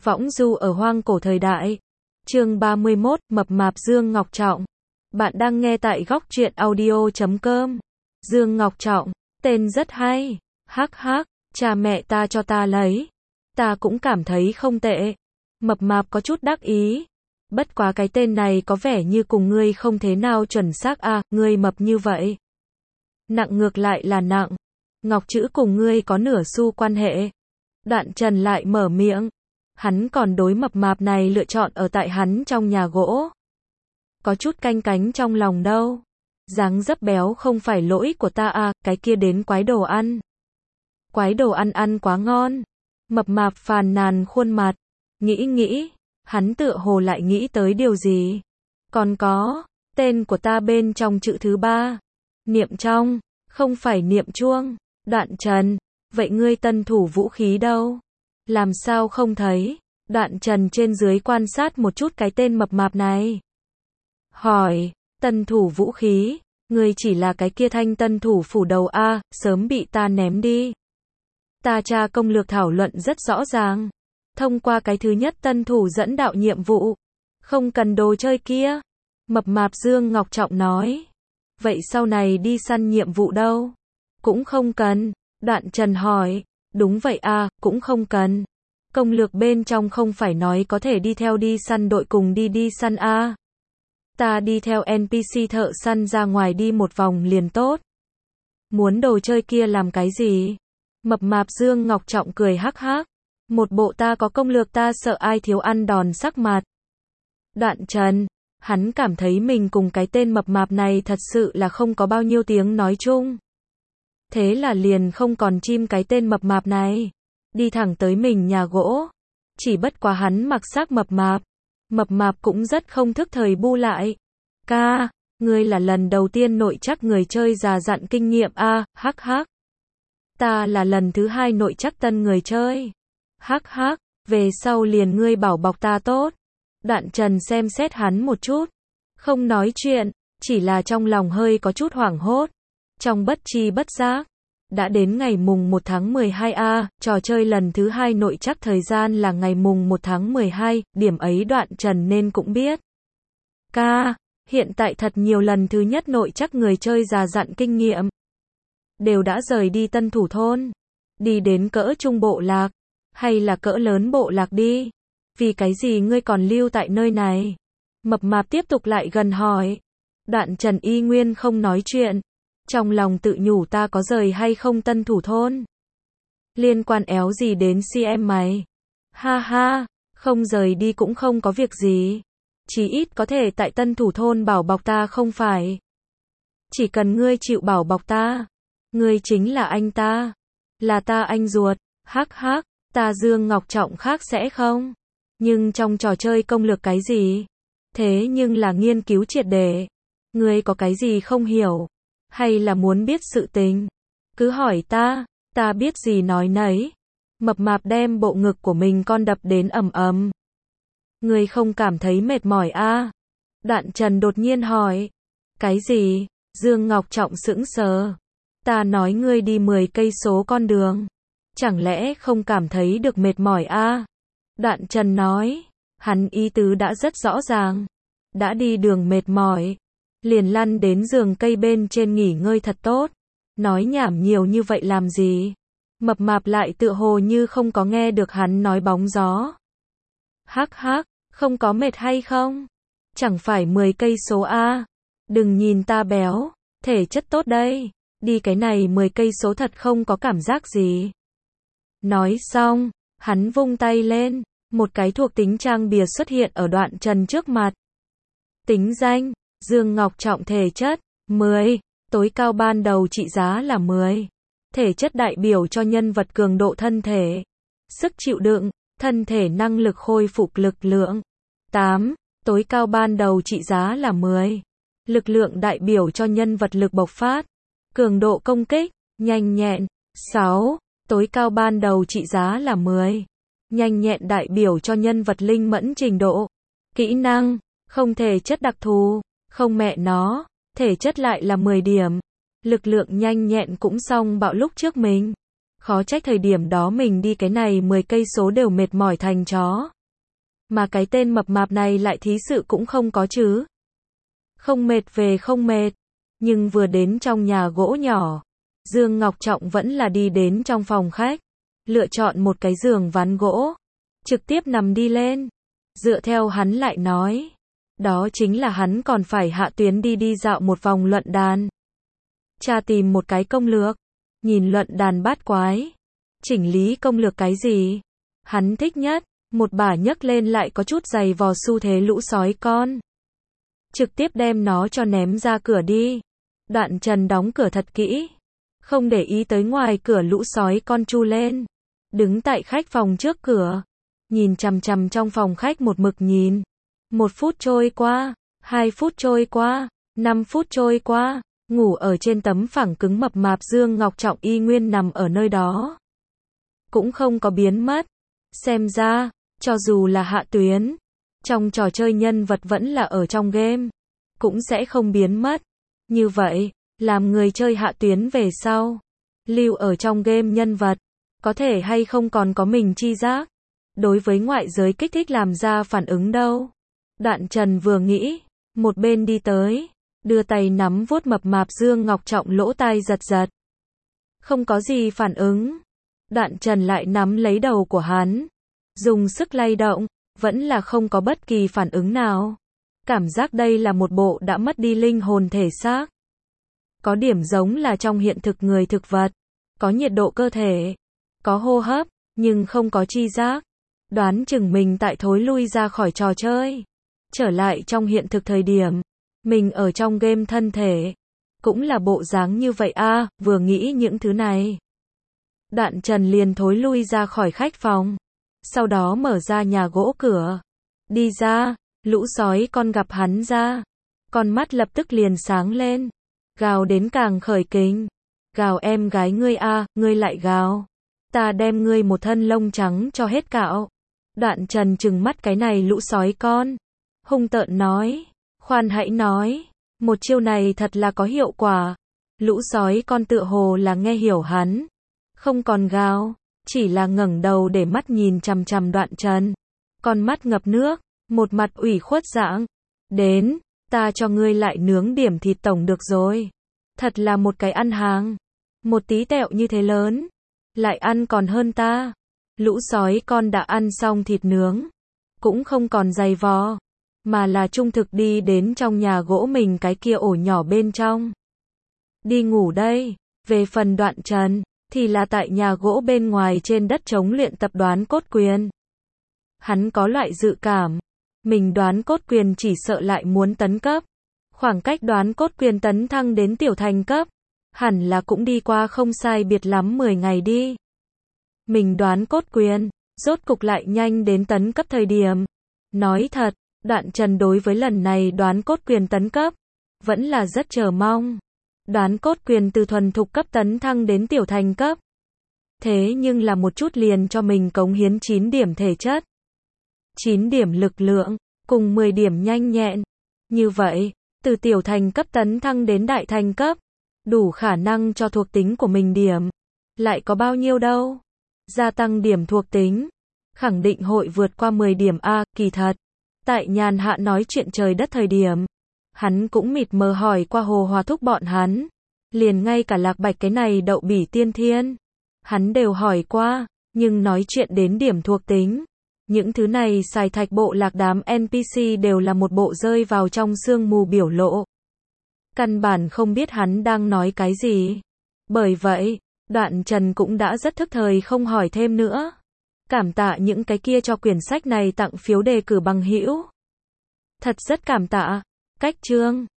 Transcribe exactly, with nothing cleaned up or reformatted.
Võng du ở hoang cổ thời đại. Chương ba mươi mốt, mập mạp Dương Ngọc Trọng. Bạn đang nghe tại góc truyện audio chấm com. Dương Ngọc Trọng, tên rất hay. Hắc hắc, cha mẹ ta cho ta lấy. Ta cũng cảm thấy không tệ. Mập mạp có chút đắc ý. Bất quá cái tên này có vẻ như cùng ngươi không thế nào chuẩn xác à, ngươi mập như vậy. Nặng ngược lại là nặng. Ngọc chữ cùng ngươi có nửa xu quan hệ. Đoạn Trần lại mở miệng. Hắn còn đối mập mạp này lựa chọn ở tại hắn trong nhà gỗ. Có chút canh cánh trong lòng đâu. Dáng dấp béo không phải lỗi của ta à, cái kia đến quái đồ ăn. Quái đồ ăn ăn quá ngon. Mập mạp phàn nàn khuôn mặt. Nghĩ nghĩ, hắn tựa hồ lại nghĩ tới điều gì. Còn có, tên của ta bên trong chữ thứ ba. Niệm trong, không phải niệm chuông. Đoạn Trần, vậy ngươi tân thủ vũ khí đâu? Làm sao không thấy? Đoạn Trần trên dưới quan sát một chút cái tên mập mạp này. Hỏi, tân thủ vũ khí, ngươi chỉ là cái kia thanh tân thủ phủ đầu A, sớm bị ta ném đi. Ta tra công lược thảo luận rất rõ ràng. Thông qua cái thứ nhất tân thủ dẫn đạo nhiệm vụ. Không cần đồ chơi kia. Mập mạp Dương Ngọc Trọng nói. Vậy sau này đi săn nhiệm vụ đâu? Cũng không cần. Đoạn Trần hỏi. Đúng vậy à, cũng không cần. Công lược bên trong không phải nói có thể đi theo đi săn đội cùng đi đi săn à. Ta đi theo en pê xê thợ săn ra ngoài đi một vòng liền tốt. Muốn đồ chơi kia làm cái gì? Mập mạp Dương Ngọc Trọng cười hắc hắc. Một bộ ta có công lược ta sợ ai thiếu ăn đòn sắc mặt. Đoạn Trần, hắn cảm thấy mình cùng cái tên mập mạp này thật sự là không có bao nhiêu tiếng nói chung. Thế là liền không còn chim cái tên mập mạp này. Đi thẳng tới mình nhà gỗ. Chỉ bất quá hắn mặc xác mập mạp. Mập mạp cũng rất không thức thời bu lại. Ca, ngươi là lần đầu tiên nội chắc người chơi già dặn kinh nghiệm a, hắc hắc. Ta là lần thứ hai nội chắc tân người chơi. Hắc hắc, về sau liền ngươi bảo bọc ta tốt. Đoạn Trần xem xét hắn một chút. Không nói chuyện, chỉ là trong lòng hơi có chút hoảng hốt. Trong bất chi bất giác. Đã đến ngày mùng một tháng mười hai a, trò chơi lần thứ hai nội chắc thời gian là ngày mùng một tháng mười hai, điểm ấy Đoạn Trần nên cũng biết. Ca, hiện tại thật nhiều lần thứ nhất nội chắc người chơi già dặn kinh nghiệm. Đều đã rời đi tân thủ thôn. Đi đến cỡ trung bộ lạc. Hay là cỡ lớn bộ lạc đi. Vì cái gì ngươi còn lưu tại nơi này? Mập mạp tiếp tục lại gần hỏi. Đoạn Trần y nguyên không nói chuyện. Trong lòng tự nhủ ta có rời hay không tân thủ thôn? Liên quan éo gì đến xê em mày? Ha ha, không rời đi cũng không có việc gì. Chí ít có thể tại tân thủ thôn bảo bọc ta không phải. Chỉ cần ngươi chịu bảo bọc ta. Ngươi chính là anh ta. Là ta anh ruột. Hắc hắc, ta Dương Ngọc Trọng khác sẽ không? Nhưng trong trò chơi công lược cái gì? Thế nhưng là nghiên cứu triệt để. Ngươi có cái gì không hiểu? Hay là muốn biết sự tình? Cứ hỏi ta, ta biết gì nói nấy. Mập mạp đem bộ ngực của mình con đập đến ầm ầm. Ngươi không cảm thấy mệt mỏi à? Đoạn Trần đột nhiên hỏi. Cái gì? Dương Ngọc Trọng sững sờ. Ta nói ngươi đi mười cây số con đường. Chẳng lẽ không cảm thấy được mệt mỏi à? Đoạn Trần nói. Hắn ý tứ đã rất rõ ràng. Đã đi đường mệt mỏi. Liền lăn đến giường cây bên trên nghỉ ngơi thật tốt. Nói nhảm nhiều như vậy làm gì? Mập mạp lại tựa hồ như không có nghe được hắn nói bóng gió. Hắc hắc, không có mệt hay không? Chẳng phải mười cây số a. Đừng nhìn ta béo, thể chất tốt đây. Đi cái này mười cây số thật không có cảm giác gì. Nói xong, hắn vung tay lên, một cái thuộc tính trang bìa xuất hiện ở Đoạn Trần trước mặt. Tính danh, Dương Ngọc Trọng thể chất, mười, tối cao ban đầu trị giá là mười. Thể chất đại biểu cho nhân vật cường độ thân thể, sức chịu đựng, thân thể năng lực khôi phục lực lượng, tám, tối cao ban đầu trị giá là mười. Lực lượng đại biểu cho nhân vật lực bộc phát, cường độ công kích, nhanh nhẹn, sáu, tối cao ban đầu trị giá là mười. Nhanh nhẹn đại biểu cho nhân vật linh mẫn trình độ, kỹ năng, không thể chất đặc thù. Không mẹ nó, thể chất lại là mười điểm. Lực lượng nhanh nhẹn cũng xong bạo lúc trước mình. Khó trách thời điểm đó mình đi cái này mười cây số đều mệt mỏi thành chó. Mà cái tên mập mạp này lại thí sự cũng không có chứ. Không mệt về không mệt. Nhưng vừa đến trong nhà gỗ nhỏ, Dương Ngọc Trọng vẫn là đi đến trong phòng khách, lựa chọn một cái giường ván gỗ, trực tiếp nằm đi lên. Dựa theo hắn lại nói, đó chính là hắn còn phải hạ tuyến đi đi dạo một vòng luận đàn. Cha tìm một cái công lược, nhìn luận đàn bát quái, chỉnh lý công lược cái gì hắn thích nhất, một bả nhấc lên lại có chút giày vò xu thế lũ sói con. Trực tiếp đem nó cho ném ra cửa đi. Đoạn Trần đóng cửa thật kỹ, không để ý tới ngoài cửa lũ sói con chu lên. Đứng tại khách phòng trước cửa, nhìn chằm chằm trong phòng khách một mực nhìn. Một phút trôi qua, hai phút trôi qua, năm phút trôi qua, ngủ ở trên tấm phẳng cứng mập mạp Dương Ngọc Trọng y nguyên nằm ở nơi đó. Cũng không có biến mất. Xem ra, cho dù là hạ tuyến, trong trò chơi nhân vật vẫn là ở trong game, cũng sẽ không biến mất. Như vậy, làm người chơi hạ tuyến về sau, lưu ở trong game nhân vật, có thể hay không còn có mình chi giác, đối với ngoại giới kích thích làm ra phản ứng đâu. Đoạn Trần vừa nghĩ, một bên đi tới, đưa tay nắm vuốt mập mạp Dương Ngọc Trọng lỗ tai giật giật. Không có gì phản ứng. Đoạn Trần lại nắm lấy đầu của hắn, dùng sức lay động, vẫn là không có bất kỳ phản ứng nào. Cảm giác đây là một bộ đã mất đi linh hồn thể xác. Có điểm giống là trong hiện thực người thực vật, có nhiệt độ cơ thể, có hô hấp, nhưng không có chi giác. Đoán chừng mình tại thối lui ra khỏi trò chơi, trở lại trong hiện thực thời điểm mình ở trong game thân thể, cũng là bộ dáng như vậy a. À, vừa nghĩ những thứ này, Đoạn Trần liền thối lui ra khỏi khách phòng, sau đó mở ra nhà gỗ cửa, đi ra. Lũ sói con gặp hắn ra, con mắt lập tức liền sáng lên, gào đến càng khởi kình. Gào em gái ngươi a, à, ngươi lại gào, ta đem ngươi một thân lông trắng cho hết cạo. Đoạn Trần trừng mắt cái này lũ sói con, hung tợn nói, khoan hãy nói, một chiêu này thật là có hiệu quả. Lũ sói con tựa hồ là nghe hiểu hắn, không còn gào, chỉ là ngẩng đầu để mắt nhìn chằm chằm Đoạn Trần, con mắt ngập nước, một mặt ủy khuất dạng. Đến, ta cho ngươi lại nướng điểm thịt tổng được rồi. Thật là một cái ăn hàng, một tí tẹo như thế lớn, lại ăn còn hơn ta. Lũ sói con đã ăn xong thịt nướng, cũng không còn giày vò, mà là trung thực đi đến trong nhà gỗ mình cái kia ổ nhỏ bên trong. Đi ngủ đây. Về phần Đoạn Trần, thì là tại nhà gỗ bên ngoài trên đất trống luyện tập đoán cốt quyền. Hắn có loại dự cảm, mình đoán cốt quyền chỉ sợ lại muốn tấn cấp. Khoảng cách đoán cốt quyền tấn thăng đến tiểu thành cấp, hẳn là cũng đi qua không sai biệt lắm mười ngày đi. Mình đoán cốt quyền, rốt cục lại nhanh đến tấn cấp thời điểm. Nói thật, Đoạn Trần đối với lần này đoán cốt quyền tấn cấp, vẫn là rất chờ mong. Đoán cốt quyền từ thuần thục cấp tấn thăng đến tiểu thành cấp. Thế nhưng là một chút liền cho mình cống hiến chín điểm thể chất, chín điểm lực lượng, cùng mười điểm nhanh nhẹn. Như vậy, từ tiểu thành cấp tấn thăng đến đại thành cấp, đủ khả năng cho thuộc tính của mình điểm. Lại có bao nhiêu đâu? Gia tăng điểm thuộc tính, khẳng định hội vượt qua mười điểm a. Kỳ thật, tại nhàn hạ nói chuyện trời đất thời điểm, hắn cũng mịt mờ hỏi qua Hồ Hòa Thúc bọn hắn, liền ngay cả Lạc Bạch cái này đậu bỉ tiên thiên, hắn đều hỏi qua, nhưng nói chuyện đến điểm thuộc tính, những thứ này xài thạch bộ lạc đám en pê xê đều là một bộ rơi vào trong sương mù biểu lộ. Căn bản không biết hắn đang nói cái gì. Bởi vậy, Đoạn Trần cũng đã rất thức thời không hỏi thêm nữa. Cảm tạ những cái kia cho quyển sách này tặng phiếu đề cử bằng hữu. Thật rất cảm tạ. Cách chương